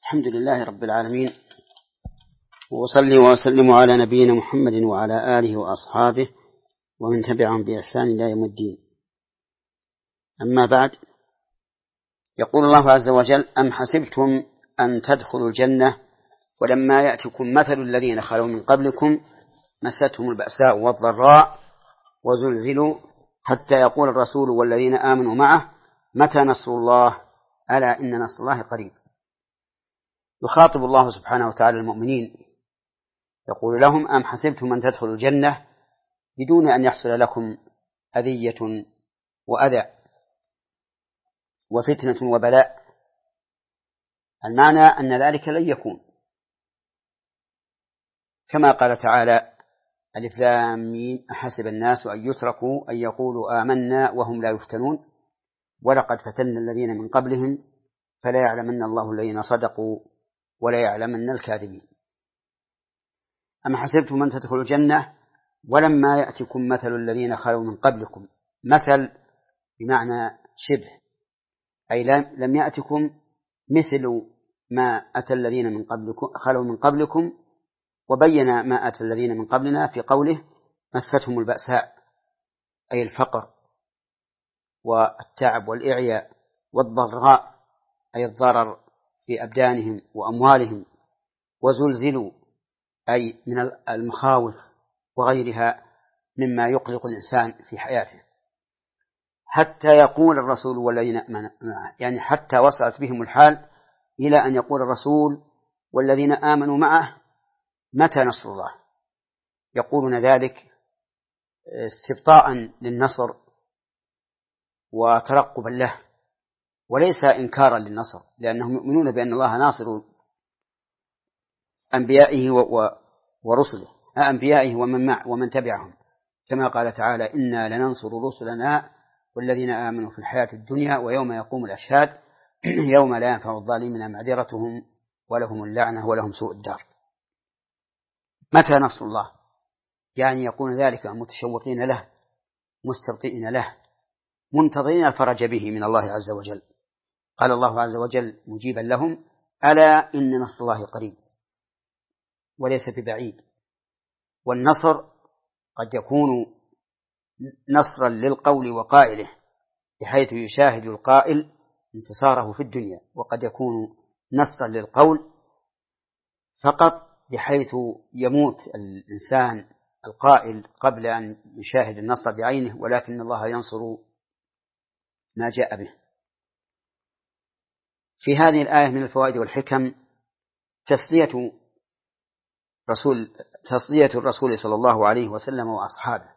الحمد لله رب العالمين، وصلي وسلم على نبينا محمد وعلى آله وأصحابه ومن تبعهم بإحسان إلى يوم الدين. أما بعد، يقول الله عز وجل: أم حسبتم أن تدخلوا الجنة ولما يأتكم مثل الذين خلوا من قبلكم مستهم البأساء والضراء وزلزلوا حتى يقول الرسول والذين آمنوا معه متى نصر الله ألا إن نصر الله قريب. يخاطب الله سبحانه وتعالى المؤمنين يقول لهم: أم حسبتم أن تدخلوا الجنة بدون أن يحصل لكم أذية وأذى وفتنة وبلاء. المعنى أن ذلك لن يكون، كما قال تعالى: ألف لام ميم أحسب الناس أن يتركوا أن يقولوا آمنا وهم لا يفتنون ولقد فتنا الذين من قبلهم فلا يعلمن الله الذين صدقوا ولا يعلمن الكاذبين. أم حسبتم أن تدخلوا الجنة ولما يأتكم مثل الذين خلوا من قبلكم. مثل بمعنى شبه، أي لم يأتكم مثل ما أتى الذين من قبلكم خلوا من قبلكم، وبين ما أتى الذين من قبلنا في قوله: مستهم البأساء، أي الفقر والتعب والإعياء، والضراء أي الضرر في أبدانهم وأموالهم، وزلزلوا أي من المخاوف وغيرها مما يقلق الإنسان في حياته، حتى يقول الرسول والذين آمنوا معه، يعني حتى وصلت بهم الحال إلى أن يقول الرسول والذين آمنوا معه متى نصر الله. يقولون ذلك استبطاء للنصر وترقبا له، وليس إنكارا للنصر، لأنهم يؤمنون بأن الله ناصر أنبيائه ورسله، أنبيائه ومن تبعهم، كما قال تعالى: إنا لننصر رسلنا والذين آمنوا في الحياة الدنيا ويوم يقوم الأشهاد يوم لا ينفع الظالمين معذرتهم ولهم اللعنة ولهم سوء الدار. متى نصر الله؟ يعني يكون ذلك متشوقين له، مستبطئين له، منتظرين الفرج به من الله عز وجل. قال الله عز وجل مجيبا لهم: ألا إن نصر الله قريب، وليس ببعيد. والنصر قد يكون نصرا للقول وقائله بحيث يشاهد القائل انتصاره في الدنيا، وقد يكون نصرا للقول فقط بحيث يموت الإنسان القائل قبل أن يشاهد النصر بعينه، ولكن الله ينصر ما جاء به. في هذه الآية من الفوائد والحكم تسلية الرسول صلى الله عليه وسلم وأصحابه،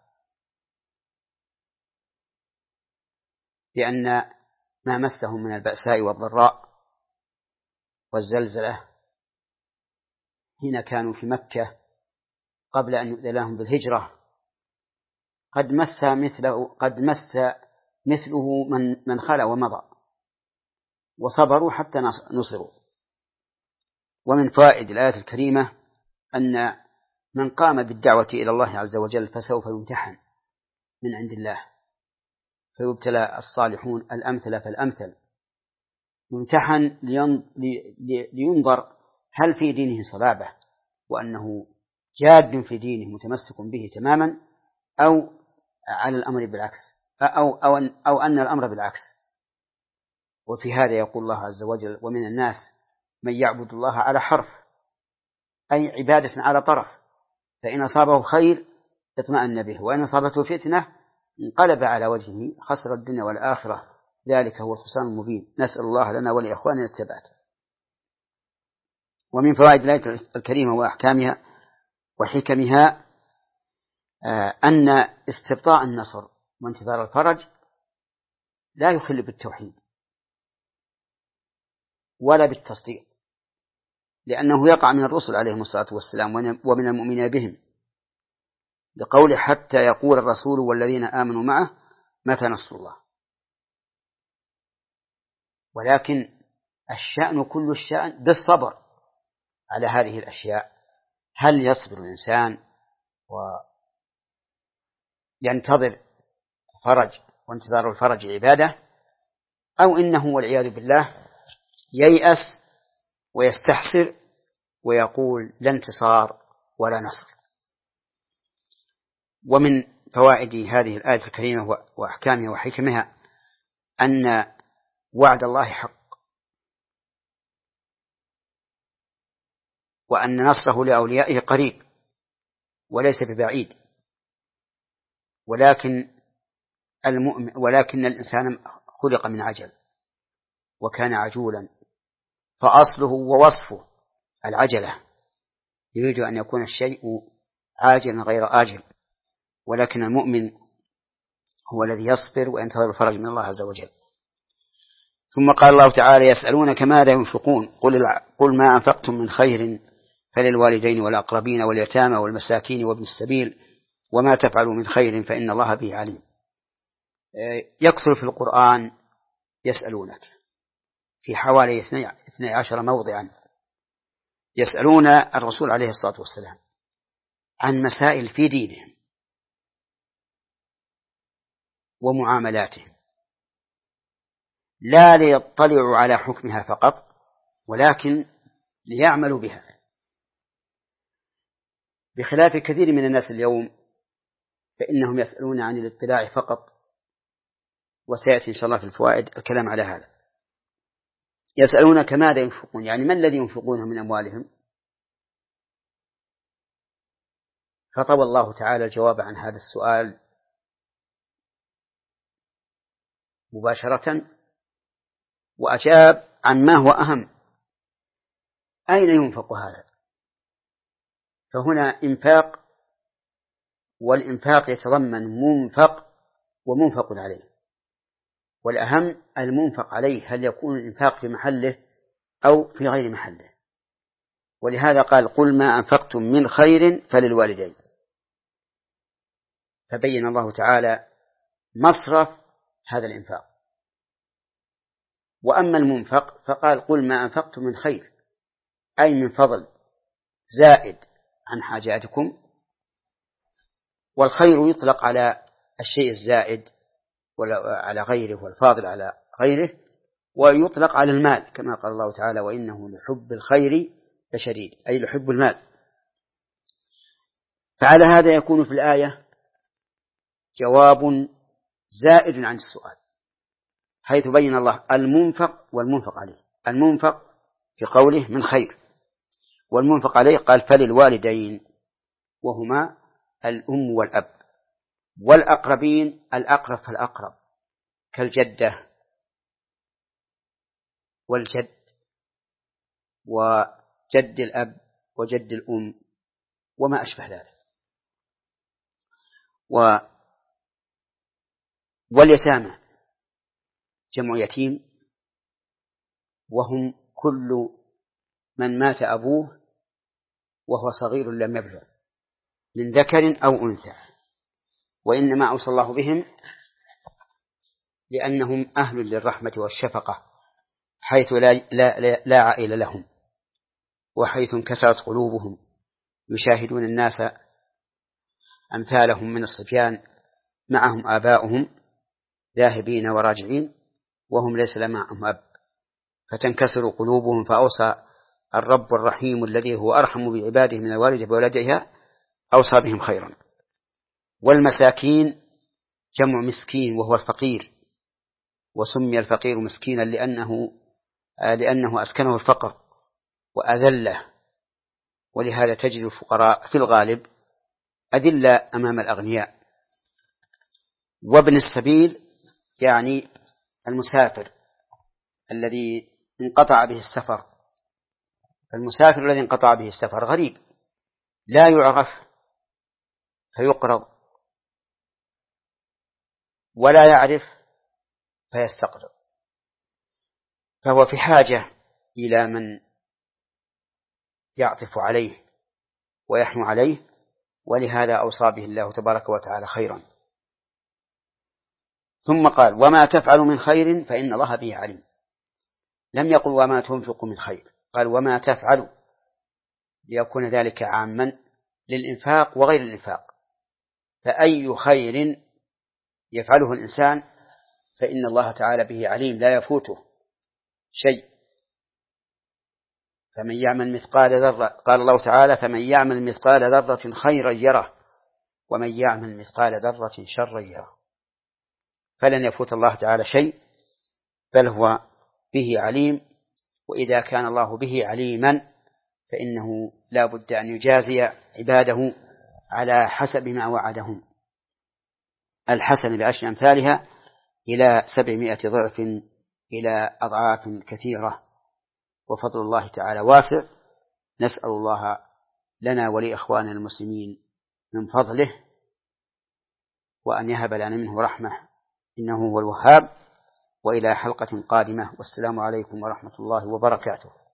بأن ما مسهم من البأساء والضراء والزلزلة حين كانوا في مكة قبل أن يؤذن لهم بالهجرة قد مس مثله من خلا ومضى، وصبروا حتى نصروا. ومن فوائد الآية الكريمة أن من قام بالدعوة إلى الله عز وجل فسوف يمتحن من عند الله، فيبتلى الصالحون الأمثل فالأمثل، يمتحن لينظر هل في دينه صلابة وأنه جاد في دينه متمسك به تماما، أو على الأمر بالعكس، أو أن الأمر بالعكس. وفي هذا يقول الله عز وجل: ومن الناس من يعبد الله على حرف، أي عبادة على طرف، فإن أصابه خير اطمأن به، وإن أصابته فتنة انقلب على وجهه خسر الدنيا والآخرة، ذلك هو الخسران المبين. نسأل الله لنا ولإخواننا الثبات. ومن فوائد الآية الكريمة وأحكامها وحكمها أن استبطاء النصر وانتظار الفرج لا يخل بالتوحيد ولا بالتصديق، لأنه يقع من الرسل عليهم الصلاة والسلام ومن المؤمنين بهم، لقوله: حتى يقول الرسول والذين آمنوا معه متى نصر الله. ولكن الشأن كل الشأن بالصبر على هذه الأشياء. هل يصبر الإنسان وينتظر الفرج وانتظار الفرج عبادة، أو إنه والعياذ بالله ييأس ويستحسر ويقول لا انتصار ولا نصر. ومن فوائد هذه الآية الكريمة وأحكامها وحكمها أن وعد الله حق، وأن نصره لأوليائه قريب وليس ببعيد، ولكن الإنسان خلق من عجل وكان عجولا، فأصله ووصفه العجلة، يريد أن يكون الشيء عاجلا غير آجل، ولكن المؤمن هو الذي يصبر وينتظر الفرج من الله عز وجل. ثم قال الله تعالى: يسألونك ماذا ينفقون قل ما أنفقتم من خير فللوالدين والأقربين واليتامى والمساكين وابن السبيل وما تفعلوا من خير فإن الله به عليم. يكثر في القرآن يسألونك في حوالي 12 موضعا، يسألون الرسول عليه الصلاة والسلام عن مسائل في دينهم ومعاملاتهم، لا ليطلعوا على حكمها فقط ولكن ليعملوا بها، بخلاف كثير من الناس اليوم فإنهم يسألون عن الاطلاع فقط، وسيأتي إن شاء الله في الفوائد الكلام على هذا. يسألونك ماذا ينفقون، يعني ما الذي ينفقونه من أموالهم؟ فطوى الله تعالى الجواب عن هذا السؤال مباشرة وأجاب عن ما هو أهم: أين ينفق هذا؟ فهنا إنفاق، والإنفاق يتضمن منفق ومنفق عليه، والأهم المنفق عليه هل يكون الإنفاق في محله أو في غير محله. ولهذا قال: قل ما أنفقتم من خير فللوالدين، فبين الله تعالى مصرف هذا الإنفاق. وأما المنفق فقال: قل ما أنفقتم من خير، أي من فضل زائد عن حاجاتكم. والخير يطلق على الشيء الزائد على غيره والفاضل على غيره، ويطلق على المال كما قال الله تعالى: وإنه لحب الخير لشديد، أي لحب المال. فعلى هذا يكون في الآية جواب زائد عن السؤال، حيث بين الله المنفق والمنفق عليه. المنفق في قوله من خير، والمنفق عليه قال فللوالدين، وهما الأم والأب، والأقربين الأقرب فالأقرب كالجدة والجد وجد الأب وجد الأم وما أشبه ذلك. واليتامى جمع يتيم، وهم كل من مات أبوه وهو صغير لم يبلغ من ذكر أو أنثى، وإنما أوصى الله بهم لأنهم أهل للرحمة والشفقة، حيث لا عائل لهم، وحيث انكسرت قلوبهم يشاهدون الناس أمثالهم من الصبيان معهم آباؤهم ذاهبين وراجعين وهم ليس معهم أب، فتنكسر قلوبهم. فأوصى الرب الرحيم الذي هو أرحم بعباده من الوالد بولدها أوصى بهم خيرا. والمساكين جمع مسكين وهو الفقير، وسمي الفقير مسكينا لأنه أسكنه الفقر وأذله، ولهذا تجد الفقراء في الغالب أذلة أمام الأغنياء. وابن السبيل يعني المسافر الذي انقطع به السفر، المسافر الذي انقطع به السفر غريب لا يعرف فيقرض ولا يعرف فيستقرض، فهو في حاجة إلى من يعطف عليه ويحنو عليه، ولهذا أوصى به الله تبارك وتعالى خيرا. ثم قال: وما تفعل من خير فإن الله به عليم. لم يقل وما تنفق من خير، قال وما تفعل، ليكون ذلك عاما للإنفاق وغير الإنفاق. فأي خير يفعله الإنسان فإن الله تعالى به عليم، لا يفوته شيء. فمن يعمل مثقال ذرة، قال الله تعالى: فمن يعمل مثقال ذرة خيرا يره ومن يعمل مثقال ذرة شرا يره. فلن يفوت الله تعالى شيء، بل هو به عليم، وإذا كان الله به عليما فإنه لا بد أن يجازي عباده على حسب ما وعدهم. الحسن بعشر أمثالها إلى 700 ضعف، إلى أضعاف كثيرة، وفضل الله تعالى واسع. نسأل الله لنا ولإخواننا المسلمين من فضله، وأن يهب لنا منه رحمة، إنه هو الوهاب. وإلى حلقة قادمة، والسلام عليكم ورحمة الله وبركاته.